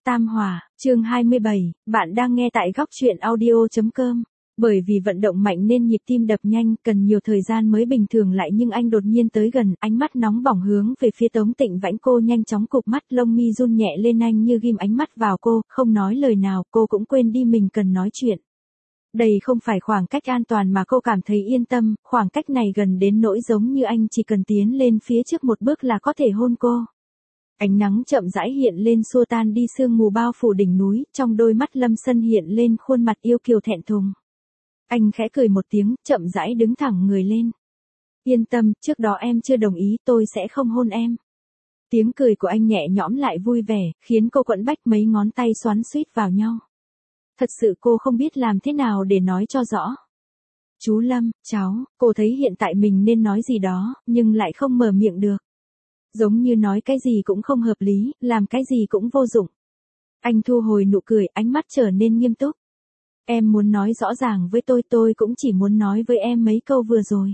Tam Hòa, chương 27, bạn đang nghe tại góc truyện audio.com. Bởi vì vận động mạnh nên nhịp tim đập nhanh, cần nhiều thời gian mới bình thường lại nhưng anh đột nhiên tới gần, ánh mắt nóng bỏng hướng về phía Tống Tịnh Vãnh. Cô nhanh chóng cụp mắt, lông mi run nhẹ lên, anh như ghim ánh mắt vào cô, không nói lời nào, cô cũng quên đi mình cần nói chuyện. Đây không phải khoảng cách an toàn mà cô cảm thấy yên tâm, khoảng cách này gần đến nỗi giống như anh chỉ cần tiến lên phía trước một bước là có thể hôn cô. Ánh nắng chậm rãi hiện lên xua tan đi sương mù bao phủ đỉnh núi, trong đôi mắt Lâm Sân hiện lên khuôn mặt yêu kiều thẹn thùng. Anh khẽ cười một tiếng, chậm rãi đứng thẳng người lên. Yên tâm, trước đó em chưa đồng ý, tôi sẽ không hôn em. Tiếng cười của anh nhẹ nhõm lại vui vẻ, khiến cô quặn bách mấy ngón tay xoắn xuýt vào nhau. Thật sự cô không biết làm thế nào để nói cho rõ. Chú Lâm, cháu, cô thấy hiện tại mình nên nói gì đó, nhưng lại không mở miệng được. Giống như nói cái gì cũng không hợp lý, làm cái gì cũng vô dụng. Anh thu hồi nụ cười, ánh mắt trở nên nghiêm túc. Em muốn nói rõ ràng với tôi cũng chỉ muốn nói với em mấy câu vừa rồi.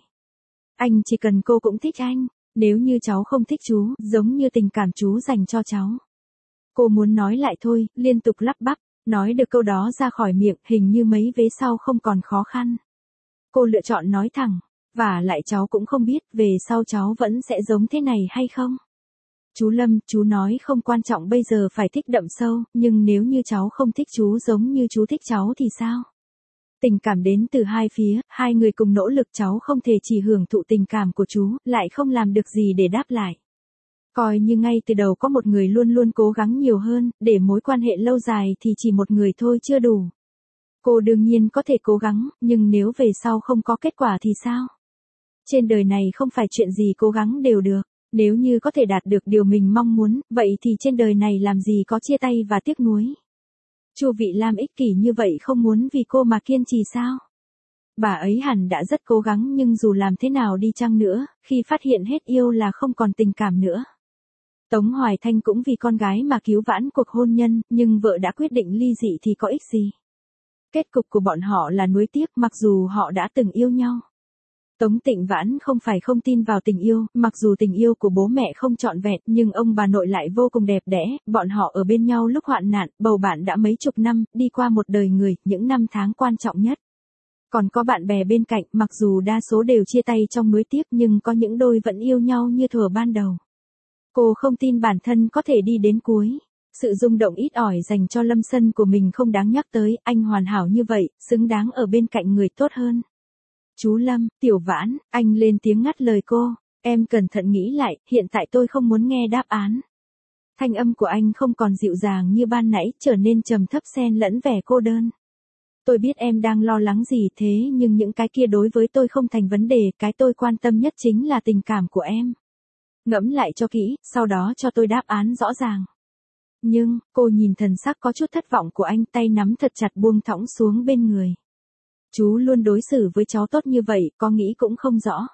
Anh chỉ cần cô cũng thích anh, nếu như cháu không thích chú, giống như tình cảm chú dành cho cháu. Cô muốn nói lại thôi, liên tục lắp bắp, nói được câu đó ra khỏi miệng, hình như mấy vế sau không còn khó khăn. Cô lựa chọn nói thẳng. Và lại cháu cũng không biết về sau cháu vẫn sẽ giống thế này hay không. Chú Lâm, chú nói không quan trọng bây giờ phải thích đậm sâu, nhưng nếu như cháu không thích chú giống như chú thích cháu thì sao? Tình cảm đến từ hai phía, hai người cùng nỗ lực, cháu không thể chỉ hưởng thụ tình cảm của chú, lại không làm được gì để đáp lại. Coi như ngay từ đầu có một người luôn luôn cố gắng nhiều hơn, để mối quan hệ lâu dài thì chỉ một người thôi chưa đủ. Cô đương nhiên có thể cố gắng, nhưng nếu về sau không có kết quả thì sao? Trên đời này không phải chuyện gì cố gắng đều được, nếu như có thể đạt được điều mình mong muốn, vậy thì trên đời này làm gì có chia tay và tiếc nuối. Chu Vị Lam ích kỷ như vậy không muốn vì cô mà kiên trì sao? Bà ấy hẳn đã rất cố gắng nhưng dù làm thế nào đi chăng nữa, khi phát hiện hết yêu là không còn tình cảm nữa. Tống Hoài Thanh cũng vì con gái mà cứu vãn cuộc hôn nhân, nhưng vợ đã quyết định ly dị thì có ích gì? Kết cục của bọn họ là nuối tiếc mặc dù họ đã từng yêu nhau. Tống Tịnh Vãn không phải không tin vào tình yêu, mặc dù tình yêu của bố mẹ không trọn vẹn, nhưng ông bà nội lại vô cùng đẹp đẽ, bọn họ ở bên nhau lúc hoạn nạn, bầu bạn đã mấy chục năm, đi qua một đời người, những năm tháng quan trọng nhất. Còn có bạn bè bên cạnh, mặc dù đa số đều chia tay trong nuối tiếc nhưng có những đôi vẫn yêu nhau như thuở ban đầu. Cô không tin bản thân có thể đi đến cuối. Sự rung động ít ỏi dành cho Lâm Sân của mình không đáng nhắc tới, anh hoàn hảo như vậy, xứng đáng ở bên cạnh người tốt hơn. Chú Lâm, Tiểu Vãn, anh lên tiếng ngắt lời cô, em cẩn thận nghĩ lại, hiện tại tôi không muốn nghe đáp án. Thanh âm của anh không còn dịu dàng như ban nãy, trở nên trầm thấp xen lẫn vẻ cô đơn. Tôi biết em đang lo lắng gì thế nhưng những cái kia đối với tôi không thành vấn đề, cái tôi quan tâm nhất chính là tình cảm của em. Ngẫm lại cho kỹ, sau đó cho tôi đáp án rõ ràng. Nhưng, cô nhìn thần sắc có chút thất vọng của anh, tay nắm thật chặt buông thõng xuống bên người. Chú luôn đối xử với cháu tốt như vậy, có nghĩ cũng không rõ.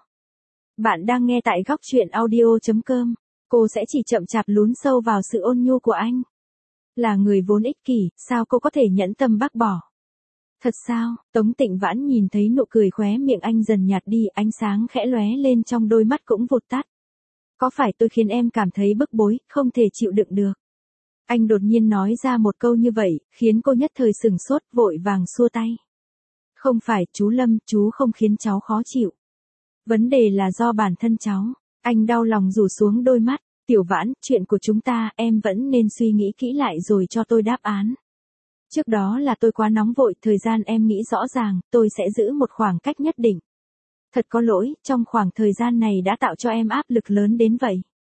Bạn đang nghe tại góc truyện audio.com. Cô sẽ chỉ chậm chạp lún sâu vào sự ôn nhu của anh. Là người vốn ích kỷ, sao cô có thể nhẫn tâm bác bỏ? Thật sao? Tống Tịnh Vãn nhìn thấy nụ cười khóe miệng anh dần nhạt đi, ánh sáng khẽ lóe lên trong đôi mắt cũng vụt tắt. Có phải tôi khiến em cảm thấy bức bối, không thể chịu đựng được? Anh đột nhiên nói ra một câu như vậy, khiến cô nhất thời sửng sốt, vội vàng xua tay. Không phải, chú Lâm, chú không khiến cháu khó chịu. Vấn đề là do bản thân cháu. Anh đau lòng rủ xuống đôi mắt. Tiểu Vãn, chuyện của chúng ta, em vẫn nên suy nghĩ kỹ lại rồi cho tôi đáp án. Trước đó là tôi quá nóng vội, thời gian em nghĩ rõ ràng, tôi sẽ giữ một khoảng cách nhất định. Thật có lỗi, trong khoảng thời gian này đã tạo cho em áp lực lớn đến vậy.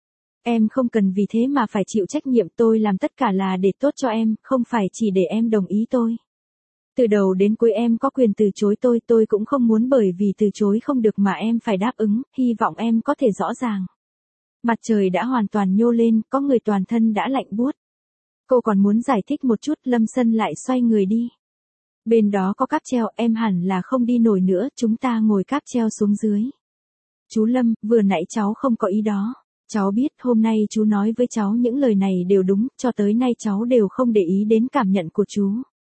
Em không cần vì thế mà phải chịu trách nhiệm, tôi làm tất cả là để tốt cho em, không phải chỉ để em đồng ý tôi. Từ đầu đến cuối em có quyền từ chối tôi cũng không muốn bởi vì từ chối không được mà em phải đáp ứng, hy vọng em có thể rõ ràng. Mặt trời đã hoàn toàn nhô lên, có người toàn thân đã lạnh buốt. Cô còn muốn giải thích một chút, Lâm Sân lại xoay người đi. Bên đó có cáp treo, em hẳn là không đi nổi nữa, chúng ta ngồi cáp treo xuống dưới. Chú Lâm, vừa nãy cháu không có ý đó. Cháu biết hôm nay chú nói với cháu những lời này đều đúng, cho tới nay cháu đều không để ý đến cảm nhận của chú.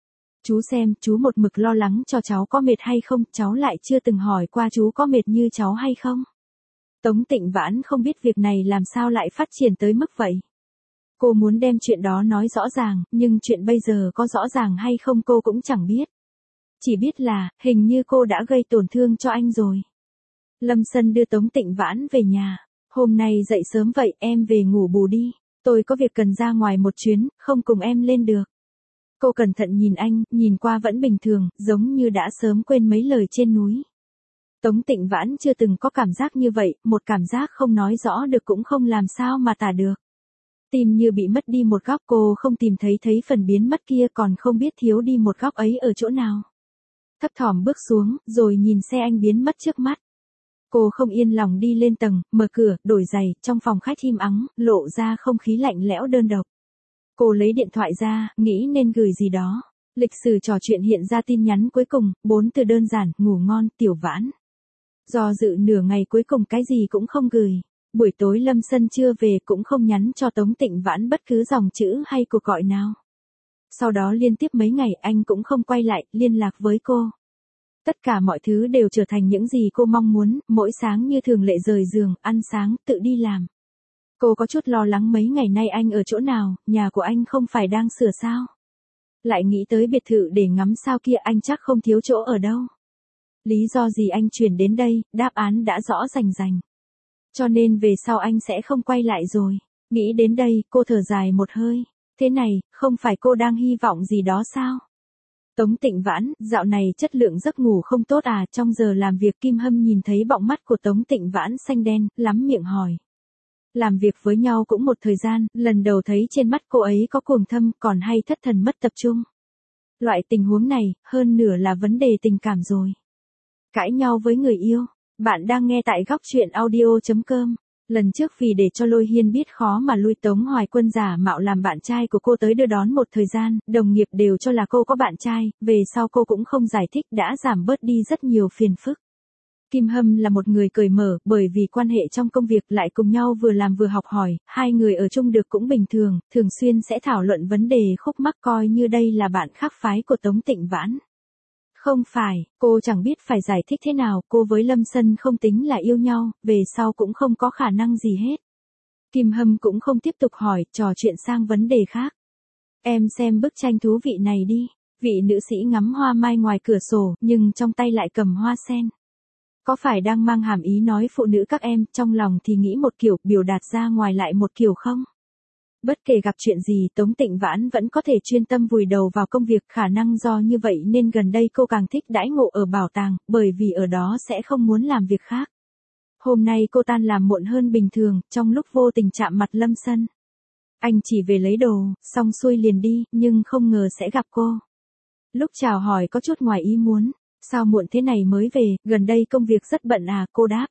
Chú xem, chú một mực lo lắng cho cháu có mệt hay không, cháu lại chưa từng hỏi qua chú có mệt như cháu hay không. Tống Tịnh Vãn không biết việc này làm sao lại phát triển tới mức vậy. Cô muốn đem chuyện đó nói rõ ràng, nhưng chuyện bây giờ có rõ ràng hay không cô cũng chẳng biết. Chỉ biết là, hình như cô đã gây tổn thương cho anh rồi. Lâm Sân đưa Tống Tịnh Vãn về nhà. Hôm nay dậy sớm vậy, em về ngủ bù đi. Tôi có việc cần ra ngoài một chuyến, không cùng em lên được. Cô cẩn thận nhìn anh, nhìn qua vẫn bình thường, giống như đã sớm quên mấy lời trên núi. Tống Tịnh Vãn chưa từng có cảm giác như vậy, một cảm giác không nói rõ được cũng không làm sao mà tả được. Tim như bị mất đi một góc, cô không tìm thấy phần biến mất kia, còn không biết thiếu đi một góc ấy ở chỗ nào. Thấp thỏm bước xuống, rồi nhìn xe anh biến mất trước mắt. Cô không yên lòng đi lên tầng, mở cửa, đổi giày, trong phòng khách im ắng, lộ ra không khí lạnh lẽo đơn độc. Cô lấy điện thoại ra, nghĩ nên gửi gì đó. Lịch sử trò chuyện hiện ra tin nhắn cuối cùng, 4 từ đơn giản, ngủ ngon, Tiểu Vãn. Do dự nửa ngày cuối cùng cái gì cũng không gửi. Buổi tối Lâm Sân chưa về cũng không nhắn cho Tống Tịnh Vãn bất cứ dòng chữ hay cuộc gọi nào. Sau đó liên tiếp mấy ngày anh cũng không quay lại, liên lạc với cô. Tất cả mọi thứ đều trở thành những gì cô mong muốn, mỗi sáng như thường lệ rời giường, ăn sáng, tự đi làm. Cô có chút lo lắng mấy ngày nay anh ở chỗ nào, nhà của anh không phải đang sửa sao. Lại nghĩ tới biệt thự để ngắm sao kia, anh chắc không thiếu chỗ ở đâu. Lý do gì anh chuyển đến đây, đáp án đã rõ rành rành. Cho nên về sau anh sẽ không quay lại rồi. Nghĩ đến đây, cô thở dài một hơi. Thế này, không phải cô đang hy vọng gì đó sao? Tống Tịnh Vãn, dạo này chất lượng giấc ngủ không tốt à? Trong giờ làm việc Kim Hâm nhìn thấy bọng mắt của Tống Tịnh Vãn xanh đen, lắm miệng hỏi. Làm việc với nhau cũng một thời gian, lần đầu thấy trên mắt cô ấy có cuồng thâm, còn hay thất thần mất tập trung. Loại tình huống này, hơn nửa là vấn đề tình cảm rồi. Cãi nhau với người yêu. Bạn đang nghe tại góc truyện audio.com. Lần trước vì để cho Lôi Hiên biết khó mà lui Tống Hoài Quân giả mạo làm bạn trai của cô tới đưa đón một thời gian, đồng nghiệp đều cho là cô có bạn trai, về sau cô cũng không giải thích, đã giảm bớt đi rất nhiều phiền phức. Kim Hâm là một người cởi mở, bởi vì quan hệ trong công việc lại cùng nhau vừa làm vừa học hỏi, hai người ở chung được cũng bình thường, thường xuyên sẽ thảo luận vấn đề khúc mắc, coi như đây là bạn khác phái của Tống Tịnh Vãn. Không phải, cô chẳng biết phải giải thích thế nào, cô với Lâm Sân không tính là yêu nhau, về sau cũng không có khả năng gì hết. Kim Hâm cũng không tiếp tục hỏi, trò chuyện sang vấn đề khác. Em xem bức tranh thú vị này đi. Vị nữ sĩ ngắm hoa mai ngoài cửa sổ, nhưng trong tay lại cầm hoa sen. Có phải đang mang hàm ý nói phụ nữ các em, trong lòng thì nghĩ một kiểu, biểu đạt ra ngoài lại một kiểu không? Bất kể gặp chuyện gì, Tống Tịnh Vãn vẫn có thể chuyên tâm vùi đầu vào công việc, khả năng do như vậy nên gần đây cô càng thích đãi ngộ ở bảo tàng, bởi vì ở đó sẽ không muốn làm việc khác. Hôm nay cô tan làm muộn hơn bình thường, trong lúc vô tình chạm mặt Lâm Sân. Anh chỉ về lấy đồ, xong xuôi liền đi, nhưng không ngờ sẽ gặp cô. Lúc chào hỏi có chút ngoài ý muốn, sao muộn thế này mới về, gần đây công việc rất bận à, cô đáp.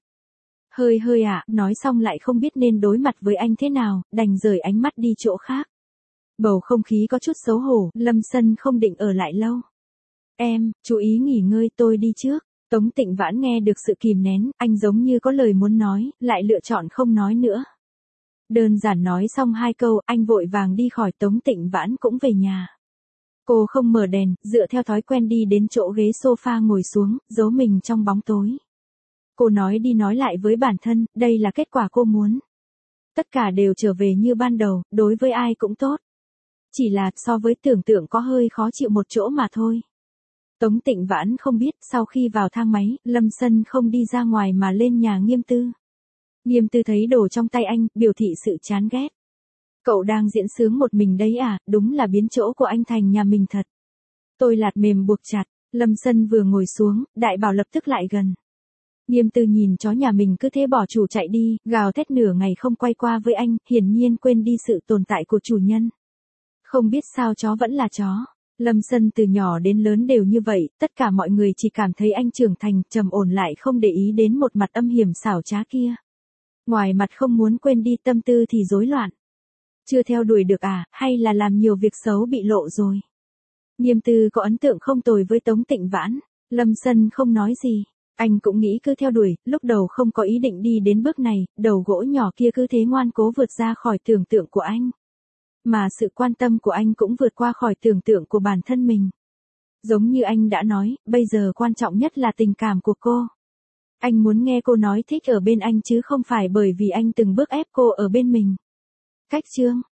Hơi ạ, nói xong lại không biết nên đối mặt với anh thế nào, đành rời ánh mắt đi chỗ khác. Bầu không khí có chút xấu hổ, Lâm Sân không định ở lại lâu. Em, chú ý nghỉ ngơi, tôi đi trước. Tống Tịnh Vãn nghe được sự kìm nén, anh giống như có lời muốn nói, lại lựa chọn không nói nữa. Đơn giản nói xong 2 câu, anh vội vàng đi khỏi, Tống Tịnh Vãn cũng về nhà. Cô không mở đèn, dựa theo thói quen đi đến chỗ ghế sofa ngồi xuống, giấu mình trong bóng tối. Cô nói đi nói lại với bản thân, đây là kết quả cô muốn. Tất cả đều trở về như ban đầu, đối với ai cũng tốt. Chỉ là so với tưởng tượng có hơi khó chịu một chỗ mà thôi. Tống Tịnh Vãn không biết, sau khi vào thang máy, Lâm Sân không đi ra ngoài mà lên nhà Nghiêm Tư. Nghiêm Tư thấy đồ trong tay anh, biểu thị sự chán ghét. Cậu đang diễn sướng một mình đấy à, đúng là biến chỗ của anh thành nhà mình thật. Tôi lạt mềm buộc chặt, Lâm Sân vừa ngồi xuống, Đại Bảo lập tức lại gần. Nghiêm Tư nhìn chó nhà mình cứ thế bỏ chủ chạy đi, gào thét nửa ngày không quay qua với anh, hiển nhiên quên đi sự tồn tại của chủ nhân. Không biết sao chó vẫn là chó. Lâm Sân từ nhỏ đến lớn đều như vậy, tất cả mọi người chỉ cảm thấy anh trưởng thành, trầm ổn, lại không để ý đến một mặt âm hiểm xảo trá kia. Ngoài mặt không muốn quên đi, tâm tư thì rối loạn. Chưa theo đuổi được à, hay là làm nhiều việc xấu bị lộ rồi. Nghiêm Tư có ấn tượng không tồi với Tống Tịnh Vãn. Lâm Sân không nói gì. Anh cũng nghĩ cứ theo đuổi, lúc đầu không có ý định đi đến bước này, đầu gỗ nhỏ kia cứ thế ngoan cố vượt ra khỏi tưởng tượng của anh. Mà sự quan tâm của anh cũng vượt qua khỏi tưởng tượng của bản thân mình. Giống như anh đã nói, bây giờ quan trọng nhất là tình cảm của cô. Anh muốn nghe cô nói thích ở bên anh chứ không phải bởi vì anh từng bước ép cô ở bên mình. Cách chương